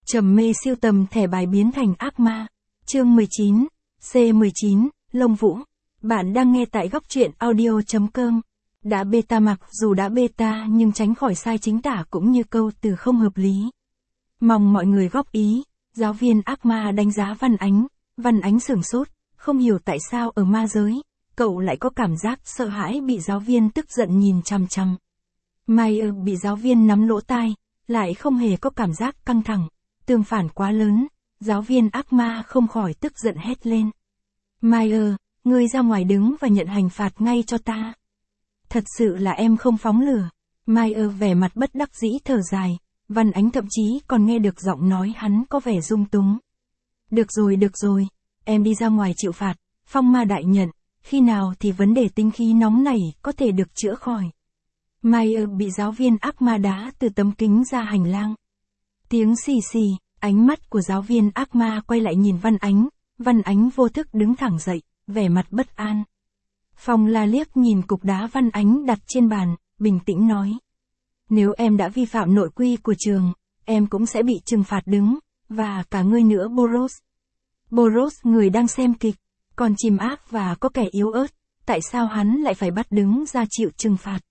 Trầm mê siêu tầm thẻ bài biến thành ác ma. Chương 19, C19, Lông Vũ. Bạn đang nghe tại góc truyện audio.com. Đã beta, mặc dù đã beta nhưng tránh khỏi sai chính tả cũng như câu từ không hợp lý. Mong mọi người góp ý. Giáo viên ác ma đánh giá Văn Ánh. Văn Ánh sửng sốt, không hiểu tại sao ở ma giới, cậu lại có cảm giác sợ hãi bị giáo viên tức giận nhìn chằm chằm. Mai bị giáo viên nắm lỗ tai, lại không hề có cảm giác căng thẳng. Tương phản quá lớn, giáo viên ác ma không khỏi tức giận hét lên. Mai ngươi ra ngoài đứng và nhận hình phạt ngay cho ta. Thật sự là em không phóng lửa. Mai vẻ mặt bất đắc dĩ thở dài. Văn Ánh thậm chí còn nghe được giọng nói hắn có vẻ rung túng. Được rồi, em đi ra ngoài chịu phạt, phong ma đại nhận, khi nào thì vấn đề tính khí nóng này có thể được chữa khỏi. Mai bị giáo viên ác ma đá từ tấm kính ra hành lang. Tiếng xì xì, ánh mắt của giáo viên ác ma quay lại nhìn Văn Ánh vô thức đứng thẳng dậy, vẻ mặt bất an. Phong La liếc nhìn cục đá Văn Ánh đặt trên bàn, bình tĩnh nói. Nếu em đã vi phạm nội quy của trường, em cũng sẽ bị trừng phạt đứng, và cả ngươi nữa Boros. Boros người đang xem kịch, còn chim ác và có kẻ yếu ớt, tại sao hắn lại phải bắt đứng ra chịu trừng phạt?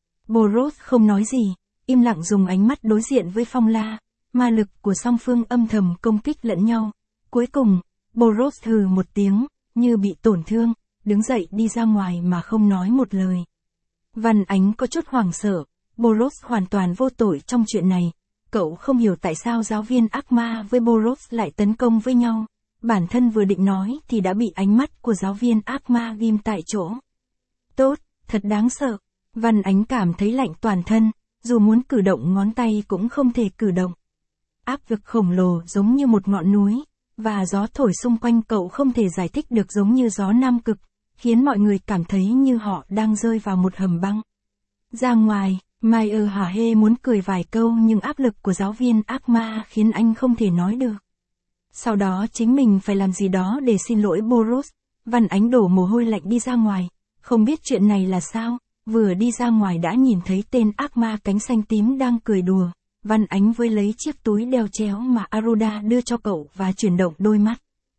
Boros không nói gì, im lặng dùng ánh mắt đối diện với Phong La, ma lực của song phương âm thầm công kích lẫn nhau. Cuối cùng, Boros hừ một tiếng, như bị tổn thương, đứng dậy đi ra ngoài mà không nói một lời. Văn Ánh có chút hoảng sợ, Boros hoàn toàn vô tội trong chuyện này. Cậu không hiểu tại sao giáo viên ác ma với Boros lại tấn công với nhau. Bản thân vừa định nói thì đã bị ánh mắt của giáo viên ác ma ghim tại chỗ. Tốt, thật đáng sợ. Văn Ánh cảm thấy lạnh toàn thân, dù muốn cử động ngón tay cũng không thể cử động. Áp lực khổng lồ giống như một ngọn núi, và gió thổi xung quanh cậu không thể giải thích được giống như gió Nam Cực, khiến mọi người cảm thấy như họ đang rơi vào một hầm băng. Ra ngoài, Mai hả hê muốn cười vài câu nhưng áp lực của giáo viên ác ma khiến anh không thể nói được. Sau đó chính mình phải làm gì đó để xin lỗi Boros. Văn Ánh đổ mồ hôi lạnh đi ra ngoài, không biết chuyện này là sao, vừa đi ra ngoài đã nhìn thấy tên ác ma cánh xanh tím đang cười đùa. Văn Ánh với lấy chiếc túi đeo chéo mà Aruda đưa cho cậu và chuyển động đôi mắt.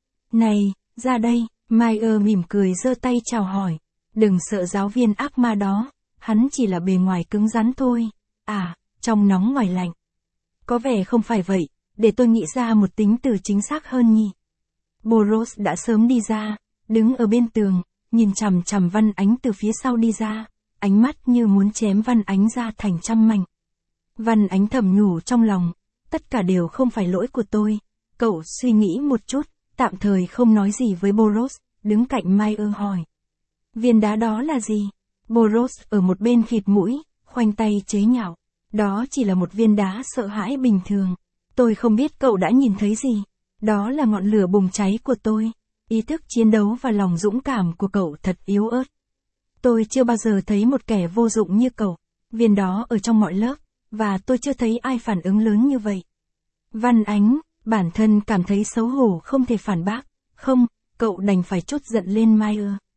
Này, ra đây, Mai mỉm cười giơ tay chào hỏi. Đừng sợ giáo viên ác ma đó, hắn chỉ là bề ngoài cứng rắn thôi. À, trong nóng ngoài lạnh. Có vẻ không phải vậy, để tôi nghĩ ra một tính từ chính xác hơn nhỉ. Boros đã sớm đi ra, đứng ở bên tường, nhìn chằm chằm Văn Ánh từ phía sau đi ra, ánh mắt như muốn chém Văn Ánh ra thành trăm mảnh. Văn Ánh thầm nhủ trong lòng, tất cả đều không phải lỗi của tôi. Cậu suy nghĩ một chút, tạm thời không nói gì với Boros, đứng cạnh Mai hỏi. Viên đá đó là gì? Boros ở một bên khịt mũi, khoanh tay chế nhạo. Đó chỉ là một viên đá sợ hãi bình thường. Tôi không biết cậu đã nhìn thấy gì. Đó là ngọn lửa bùng cháy của tôi. Ý thức chiến đấu và lòng dũng cảm của cậu thật yếu ớt. Tôi chưa bao giờ thấy một kẻ vô dụng như cậu. Viên đó ở trong mọi lớp, và tôi chưa thấy ai phản ứng lớn như vậy. Văn Ánh, bản thân cảm thấy xấu hổ không thể phản bác. Không, cậu đành phải trút giận lên Mai.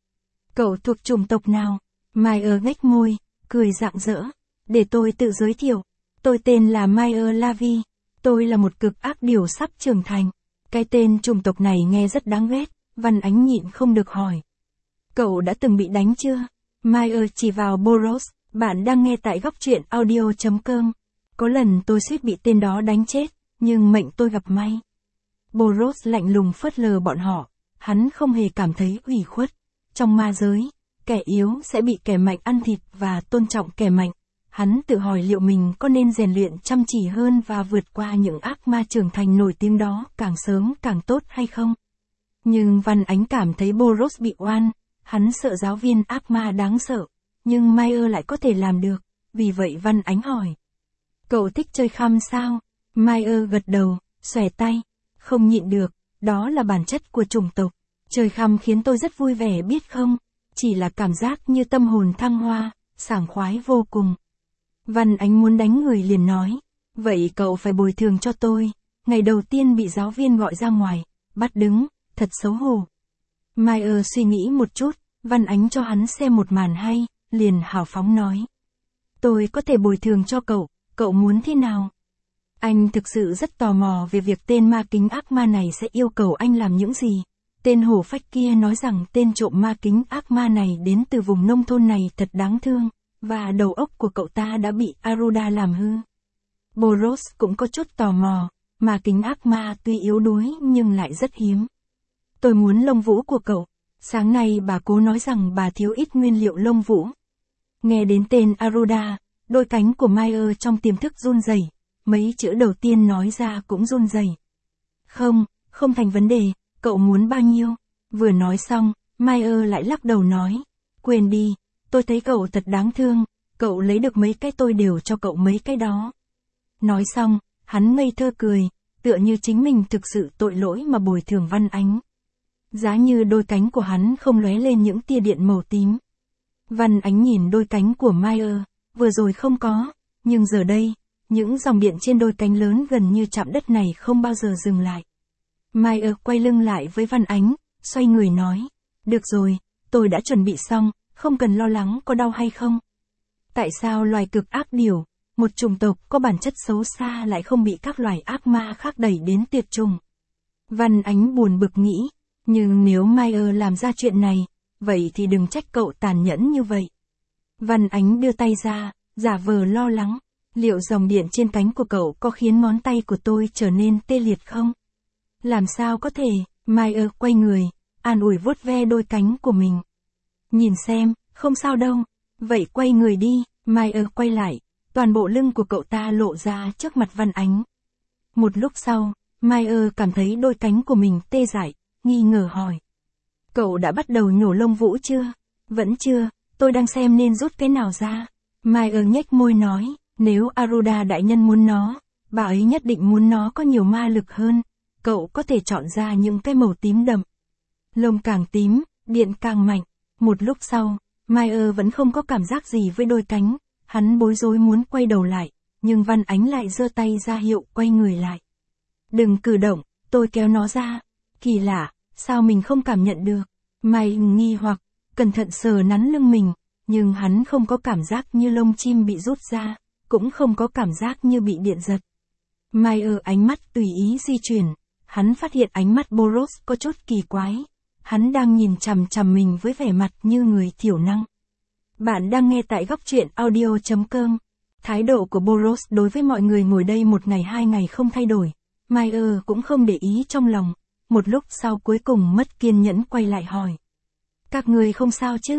Cậu thuộc chủng tộc nào? Mai nhếch môi, cười rạng rỡ. Để tôi tự giới thiệu. Tôi tên là Mai Lavi. Tôi là một cực ác điểu sắp trưởng thành. Cái tên chủng tộc này nghe rất đáng ghét. Văn Ánh nhịn không được hỏi. Cậu đã từng bị đánh chưa? Mai chỉ vào Boros. Bạn đang nghe tại góc truyện audio.com. Có lần tôi suýt bị tên đó đánh chết, nhưng mệnh tôi gặp may. Boros lạnh lùng phớt lờ bọn họ. Hắn không hề cảm thấy ủy khuất. Trong ma giới, kẻ yếu sẽ bị kẻ mạnh ăn thịt và tôn trọng kẻ mạnh. Hắn tự hỏi liệu mình có nên rèn luyện chăm chỉ hơn và vượt qua những ác ma trưởng thành nổi tiếng đó càng sớm càng tốt hay không? Nhưng Văn Ánh cảm thấy Boros bị oan. Hắn sợ giáo viên ác ma đáng sợ. Nhưng Mai lại có thể làm được. Vì vậy Văn Ánh hỏi. Cậu thích chơi khăm sao? Mai gật đầu, xòe tay. Không nhịn được, đó là bản chất của chủng tộc. Chơi khăm khiến tôi rất vui vẻ biết không? Chỉ là cảm giác như tâm hồn thăng hoa, sảng khoái vô cùng. Văn Ánh muốn đánh người liền nói. Vậy cậu phải bồi thường cho tôi. Ngày đầu tiên bị giáo viên gọi ra ngoài, bắt đứng, thật xấu hổ. Mai suy nghĩ một chút, Văn Ánh cho hắn xem một màn hay, liền hào phóng nói. Tôi có thể bồi thường cho cậu muốn thế nào? Anh thực sự rất tò mò về việc tên ma kính ác ma này sẽ yêu cầu anh làm những gì. Tên hổ phách kia nói rằng tên trộm ma kính ác ma này đến từ vùng nông thôn này thật đáng thương, và đầu óc của cậu ta đã bị Aruda làm hư. Boros cũng có chút tò mò, ma kính ác ma tuy yếu đuối nhưng lại rất hiếm. Tôi muốn lông vũ của cậu. Sáng nay bà cố nói rằng bà thiếu ít nguyên liệu lông vũ. Nghe đến tên Aruda, đôi cánh của Meyer trong tiềm thức run rẩy, mấy chữ đầu tiên nói ra cũng run rẩy. Không thành vấn đề, cậu muốn bao nhiêu? Vừa nói xong, Meyer lại lắc đầu nói, quên đi, tôi thấy cậu thật đáng thương, cậu lấy được mấy cái tôi đều cho cậu mấy cái đó. Nói xong, hắn ngây thơ cười, tựa như chính mình thực sự tội lỗi mà bồi thường Văn Ánh. Giá như đôi cánh của hắn không lóe lên những tia điện màu tím. Văn Ánh nhìn đôi cánh của Meyer, vừa rồi không có, nhưng giờ đây, những dòng điện trên đôi cánh lớn gần như chạm đất này không bao giờ dừng lại. Meyer quay lưng lại với Văn Ánh, xoay người nói, được rồi, tôi đã chuẩn bị xong, không cần lo lắng có đau hay không. Tại sao loài cực ác điểu, một chủng tộc có bản chất xấu xa lại không bị các loài ác ma khác đẩy đến tuyệt chủng? Văn Ánh buồn bực nghĩ, nhưng nếu Meyer làm ra chuyện này, vậy thì đừng trách cậu tàn nhẫn như vậy. Văn Ánh đưa tay ra, giả vờ lo lắng, liệu dòng điện trên cánh của cậu có khiến ngón tay của tôi trở nên tê liệt không? Làm sao có thể? Meyer quay người, an ủi vuốt ve đôi cánh của mình. Nhìn xem, không sao đâu. Vậy quay người đi. Meyer quay lại, toàn bộ lưng của cậu ta lộ ra trước mặt Văn Ánh. Một lúc sau, Meyer cảm thấy đôi cánh của mình tê dại, nghi ngờ hỏi. Cậu đã bắt đầu nhổ lông vũ chưa? Vẫn chưa, tôi đang xem nên rút cái nào ra. Meyer nhếch môi nói, nếu Aruda đại nhân muốn nó, bà ấy nhất định muốn nó có nhiều ma lực hơn. Cậu có thể chọn ra những cái màu tím đậm. Lông càng tím, điện càng mạnh. Một lúc sau, Meyer vẫn không có cảm giác gì với đôi cánh. Hắn bối rối muốn quay đầu lại, nhưng Văn Ánh lại giơ tay ra hiệu quay người lại. Đừng cử động, tôi kéo nó ra. Kỳ lạ, sao mình không cảm nhận được? Meyer nghi hoặc, cẩn thận sờ nắn lưng mình, nhưng hắn không có cảm giác như lông chim bị rút ra, cũng không có cảm giác như bị điện giật. Meyer ánh mắt tùy ý di chuyển, hắn phát hiện ánh mắt Boros có chút kỳ quái. Hắn đang nhìn chằm chằm mình với vẻ mặt như người thiểu năng. Bạn đang nghe tại góc truyện audio.com. Thái độ của Boros đối với mọi người ngồi đây một ngày hai ngày không thay đổi. Meyer cũng không để ý trong lòng. Một lúc sau cuối cùng mất kiên nhẫn quay lại hỏi. Các người không sao chứ?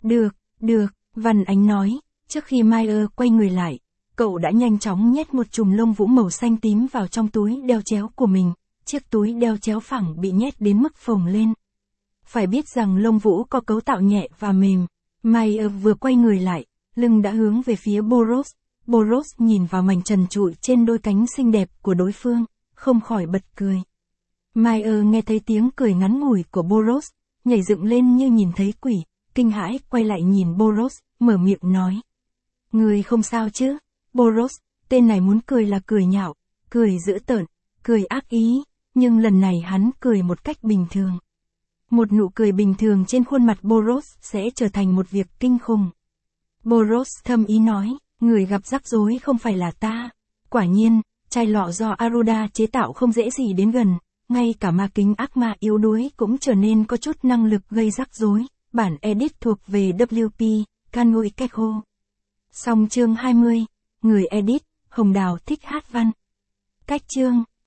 Được, Văn Ánh nói. Trước khi Meyer quay người lại, cậu đã nhanh chóng nhét một chùm lông vũ màu xanh tím vào trong túi đeo chéo của mình. Chiếc túi đeo chéo phẳng bị nhét đến mức phồng lên. Phải biết rằng lông vũ có cấu tạo nhẹ và mềm. Meyer vừa quay người lại, lưng đã hướng về phía Boros. Boros nhìn vào mảnh trần trụi trên đôi cánh xinh đẹp của đối phương, không khỏi bật cười. Meyer nghe thấy tiếng cười ngắn ngủi của Boros, nhảy dựng lên như nhìn thấy quỷ, kinh hãi quay lại nhìn Boros, mở miệng nói. Người không sao chứ? Boros, tên này muốn cười là cười nhạo, cười dữ tợn, cười ác ý, nhưng lần này hắn cười một cách bình thường. Một nụ cười bình thường trên khuôn mặt Boros sẽ trở thành một việc kinh khủng. Boros thầm ý nói, người gặp rắc rối không phải là ta. Quả nhiên, chai lọ do Aruda chế tạo không dễ gì đến gần, ngay cả ma kính ác ma yếu đuối cũng trở nên có chút năng lực gây rắc rối. Bản edit thuộc về WP, Kanui Kekho. Xong chương 20, người edit, Hồng Đào thích hát văn. Cách chương